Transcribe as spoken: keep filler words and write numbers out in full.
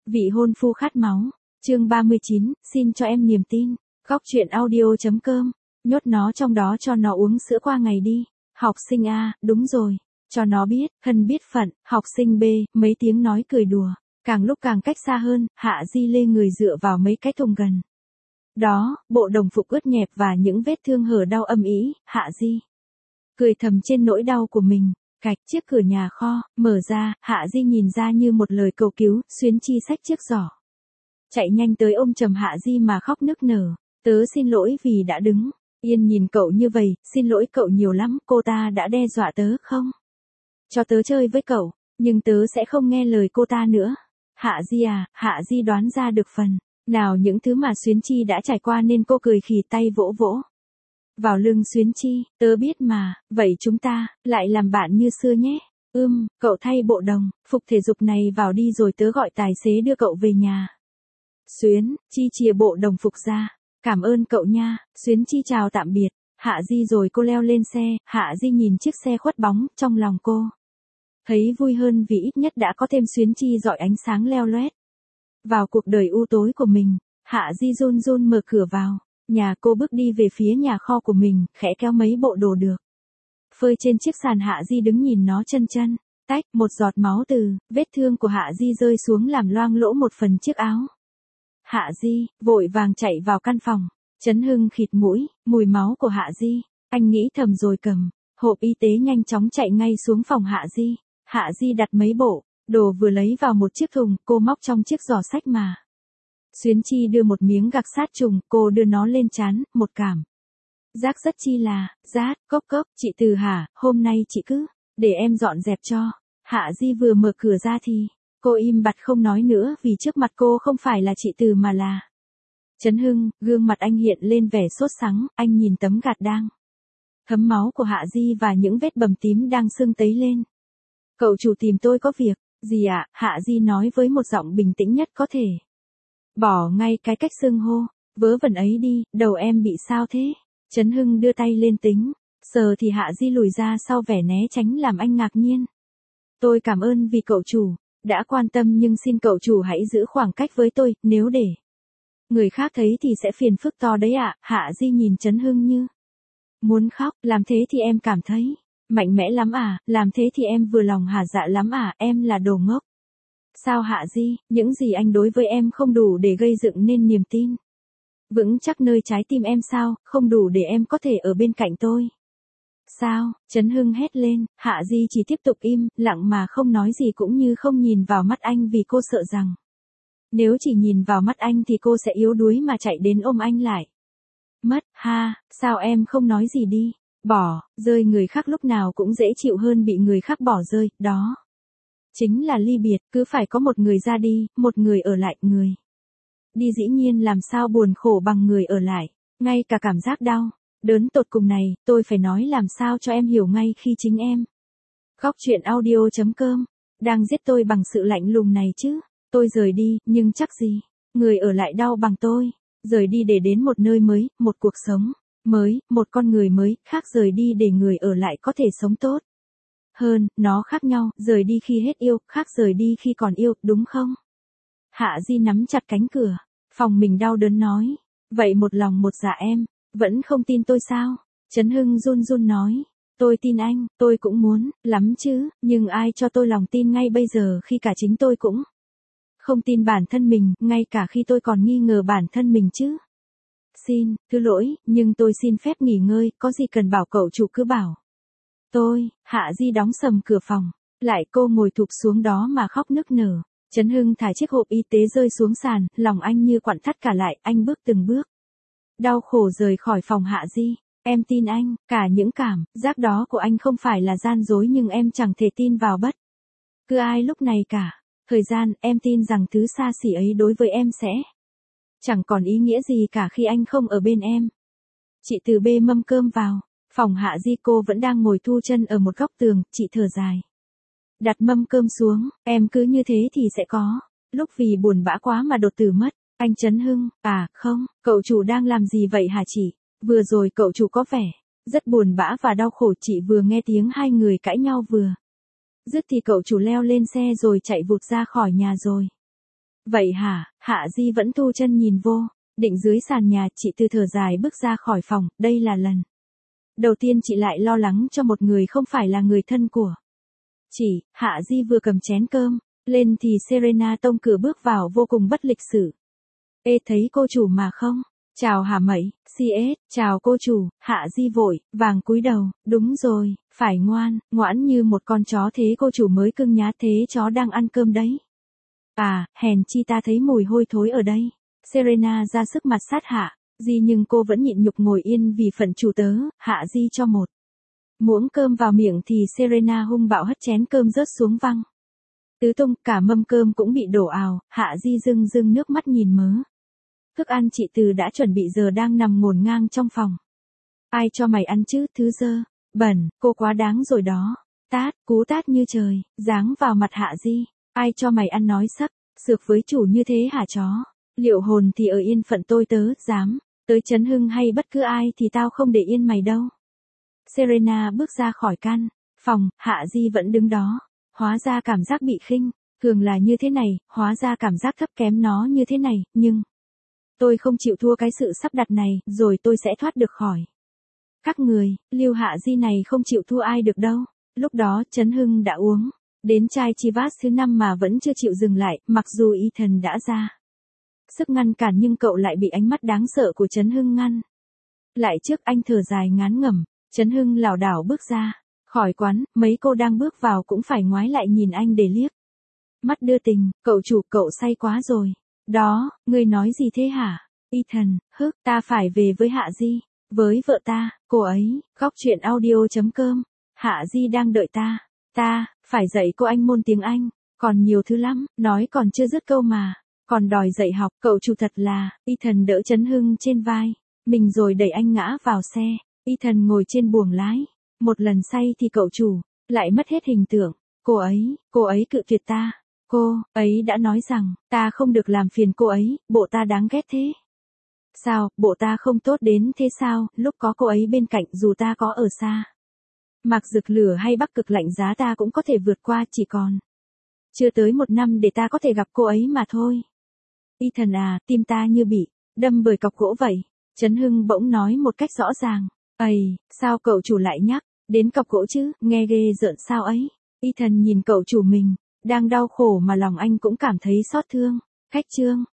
Vị hôn phu khát máu. Chương ba mươi chín, xin cho em niềm tin. Góc truyện audio.com. Nhốt nó trong đó cho nó uống sữa qua ngày đi. Học sinh A, đúng rồi. Cho nó biết, thân biết phận. Học sinh B, mấy tiếng nói cười đùa. Càng lúc càng cách xa hơn, Hạ Di lê người dựa vào mấy cái thùng gần. Đó, bộ đồng phục ướt nhẹp và những vết thương hở đau âm ỉ, Hạ Di cười thầm trên nỗi đau của mình. Cạch, chiếc cửa nhà kho, mở ra, Hạ Di nhìn ra như một lời cầu cứu, Xuyến Chi xách chiếc giỏ. Chạy nhanh tới ôm chầm Hạ Di mà khóc nức nở. Tớ xin lỗi vì đã đứng yên nhìn cậu như vậy, xin lỗi cậu nhiều lắm, cô ta đã đe dọa tớ không? Cho tớ chơi với cậu, nhưng tớ sẽ không nghe lời cô ta nữa. Hạ Di à, Hạ Di đoán ra được phần nào những thứ mà Xuyến Chi đã trải qua nên cô cười khì tay vỗ vỗ vào lưng Xuyến Chi, tớ biết mà, vậy chúng ta lại làm bạn như xưa nhé. Ưm, cậu thay bộ đồng phục thể dục này vào đi rồi tớ gọi tài xế đưa cậu về nhà. Xuyến Chi chìa bộ đồng phục ra. Cảm ơn cậu nha. Xuyến Chi chào tạm biệt Hạ Di rồi cô leo lên xe. Hạ Di nhìn chiếc xe khuất bóng, trong lòng cô thấy vui hơn vì ít nhất đã có thêm Xuyến Chi rọi ánh sáng leo loét vào cuộc đời u tối của mình. Hạ Di run run mở cửa vào nhà, cô bước đi về phía nhà kho của mình, khẽ kéo mấy bộ đồ được phơi trên chiếc sàn. Hạ Di đứng nhìn nó chân chân. Tách, một giọt máu từ vết thương của Hạ Di rơi xuống làm loang lỗ một phần chiếc áo. Hạ Di vội vàng chạy vào căn phòng. Trấn Hưng khịt mũi, mùi máu của Hạ Di. Anh nghĩ thầm rồi cầm hộp y tế nhanh chóng chạy ngay xuống phòng Hạ Di. Hạ Di đặt mấy bộ đồ vừa lấy vào một chiếc thùng, cô móc trong chiếc giỏ sách mà Xuyến Chi đưa một miếng gạc sát trùng, cô đưa nó lên trán, một cảm giác rất chi là rát. Cốc cốc, chị Từ hả, hôm nay chị cứ để em dọn dẹp cho. Hạ Di vừa mở cửa ra thì cô im bặt không nói nữa, vì trước mặt cô không phải là chị Từ mà là Trấn Hưng. Gương mặt anh hiện lên vẻ sốt sắng, anh nhìn tấm gạt đang thấm máu của Hạ Di và những vết bầm tím đang sưng tấy lên. Cậu chủ tìm tôi có việc gì ạ? Hạ Di nói với một giọng bình tĩnh nhất có thể. Bỏ ngay cái cách xưng hô vớ vẩn ấy đi, đầu em bị sao thế? Trấn Hưng đưa tay lên tính sờ thì Hạ Di lùi ra sau vẻ né tránh làm anh ngạc nhiên. Tôi cảm ơn vì cậu chủ đã quan tâm, nhưng xin cậu chủ hãy giữ khoảng cách với tôi, nếu để người khác thấy thì sẽ phiền phức to đấy ạ. Hạ Di nhìn Trấn Hưng như muốn khóc. Làm thế thì em cảm thấy mạnh mẽ lắm à? Làm thế thì em vừa lòng hả? Dạ lắm à, em là đồ ngốc. Sao Hạ Di, những gì anh đối với em không đủ để gây dựng nên niềm tin vững chắc nơi trái tim em sao? Không đủ để em có thể ở bên cạnh tôi sao? Trấn Hưng hét lên. Hạ Di chỉ tiếp tục im lặng mà không nói gì, cũng như không nhìn vào mắt anh, vì cô sợ rằng nếu chỉ nhìn vào mắt anh thì cô sẽ yếu đuối mà chạy đến ôm anh lại mất. Ha, sao em không nói gì đi? Bỏ rơi người khác lúc nào cũng dễ chịu hơn bị người khác bỏ rơi, đó chính là ly biệt. Cứ phải có một người ra đi, một người ở lại. Người đi dĩ nhiên làm sao buồn khổ bằng người ở lại. Ngay cả cảm giác đau đớn tột cùng này, tôi phải nói làm sao cho em hiểu ngay khi chính em, góc truyện audio.com, đang giết tôi bằng sự lạnh lùng này chứ. Tôi rời đi, nhưng chắc gì người ở lại đau bằng tôi. Rời đi để đến một nơi mới, một cuộc sống mới, một con người mới, khác rời đi để người ở lại có thể sống tốt hơn. Nó khác nhau, rời đi khi hết yêu, khác rời đi khi còn yêu, đúng không? Hạ Di nắm chặt cánh cửa phòng mình đau đớn nói. Vậy một lòng một dạ em vẫn không tin tôi sao? Trấn Hưng run run nói. Tôi tin anh, tôi cũng muốn lắm chứ, nhưng ai cho tôi lòng tin ngay bây giờ khi cả chính tôi cũng không tin bản thân mình, ngay cả khi tôi còn nghi ngờ bản thân mình chứ. Xin, thứ lỗi, nhưng tôi xin phép nghỉ ngơi, có gì cần bảo cậu chủ cứ bảo tôi. Hạ Di đóng sầm cửa phòng lại, cô ngồi thụp xuống đó mà khóc nức nở. Trấn Hưng thả chiếc hộp y tế rơi xuống sàn, lòng anh như quặn thắt cả lại, anh bước từng bước đau khổ rời khỏi phòng Hạ Di. Em tin anh, cả những cảm giác đó của anh không phải là gian dối, nhưng em chẳng thể tin vào bất cứ ai lúc này cả. Thời gian, em tin rằng thứ xa xỉ ấy đối với em sẽ chẳng còn ý nghĩa gì cả khi anh không ở bên em. Chị Từ bê mâm cơm vào phòng Hạ Di, cô vẫn đang ngồi thu chân ở một góc tường. Chị thở dài đặt mâm cơm xuống. Em cứ như thế thì sẽ có lúc vì buồn bã quá mà đột tử mất. Anh Trấn Hưng, à, không, cậu chủ đang làm gì vậy hả chị? Vừa rồi cậu chủ có vẻ rất buồn bã và đau khổ. Chị vừa nghe tiếng hai người cãi nhau vừa dứt thì cậu chủ leo lên xe rồi chạy vụt ra khỏi nhà rồi. Vậy hả, Hạ Di vẫn thu chân nhìn vô, định dưới sàn nhà, chị Từ thở dài bước ra khỏi phòng, đây là lần đầu tiên chị lại lo lắng cho một người không phải là người thân của chị. Hạ Di vừa cầm chén cơm lên thì Serena tông cửa bước vào vô cùng bất lịch sự. Ê, thấy cô chủ mà không? Chào hả mẩy, xê ét, chào cô chủ. Hạ Di vội vàng cúi đầu, đúng rồi, phải ngoan, ngoãn như một con chó thế cô chủ mới cưng nhá, thế chó đang ăn cơm đấy. À, hèn chi ta thấy mùi hôi thối ở đây. Serena ra sức mặt sát Hạ Di nhưng cô vẫn nhịn nhục ngồi yên vì phận chủ tớ. Hạ Di cho một muỗng cơm vào miệng thì Serena hung bạo hất chén cơm rớt xuống văng tứ tung, cả mâm cơm cũng bị đổ ào. Hạ Di rưng rưng nước mắt nhìn mớ thức ăn chị Từ đã chuẩn bị giờ đang nằm ngổn ngang trong phòng. Ai cho mày ăn chứ, thứ dơ, bẩn, cô quá đáng rồi đó. Tát, cú tát như trời, giáng vào mặt Hạ Di. Ai cho mày ăn nói sấp, sược với chủ như thế hả chó? Liệu hồn thì ở yên phận tôi tớ, dám, tới Trấn Hưng hay bất cứ ai thì tao không để yên mày đâu. Serena bước ra khỏi căn phòng, Hạ Di vẫn đứng đó. Hóa ra cảm giác bị khinh thường là như thế này, hóa ra cảm giác thấp kém nó như thế này, nhưng tôi không chịu thua cái sự sắp đặt này, rồi tôi sẽ thoát được khỏi các người. Lưu Hạ Di này không chịu thua ai được đâu. Lúc đó Trấn Hưng đã uống đến chai Chivas thứ năm mà vẫn chưa chịu dừng lại, mặc dù Ethan đã ra sức ngăn cản nhưng cậu lại bị ánh mắt đáng sợ của Trấn Hưng ngăn lại trước. Anh thở dài ngán ngẩm. Trấn Hưng lảo đảo bước ra khỏi quán, mấy cô đang bước vào cũng phải ngoái lại nhìn anh để liếc mắt đưa tình. Cậu chủ, cậu say quá rồi. Đó, ngươi nói gì thế hả? Ethan, hức, ta phải về với Hạ Di, với vợ ta, cô ấy. Góc truyện audio chấm com. Hạ Di đang đợi ta. Ta phải dạy cô anh môn tiếng Anh, còn nhiều thứ lắm, nói còn chưa dứt câu mà còn đòi dạy học. Cậu chủ thật là. Ethan đỡ Trấn Hưng trên vai mình rồi đẩy anh ngã vào xe. Ethan ngồi trên buồng lái. Một lần say thì cậu chủ lại mất hết hình tượng. Cô ấy, cô ấy cự tuyệt ta. Cô ấy đã nói rằng ta không được làm phiền cô ấy. Bộ ta đáng ghét thế sao? Bộ ta không tốt đến thế sao? Lúc có cô ấy bên cạnh, dù ta có ở xa Mạc rực lửa hay Bắc cực lạnh giá, ta cũng có thể vượt qua. Chỉ còn chưa tới một năm để ta có thể gặp cô ấy mà thôi. Ethan à, tim ta như bị đâm bởi cọc gỗ vậy. Trấn Hưng bỗng nói một cách rõ ràng. Ây, sao cậu chủ lại nhắc đến cọc gỗ chứ? Nghe ghê rợn sao ấy. Ethan nhìn cậu chủ mình đang đau khổ mà lòng anh cũng cảm thấy xót thương. Khách trương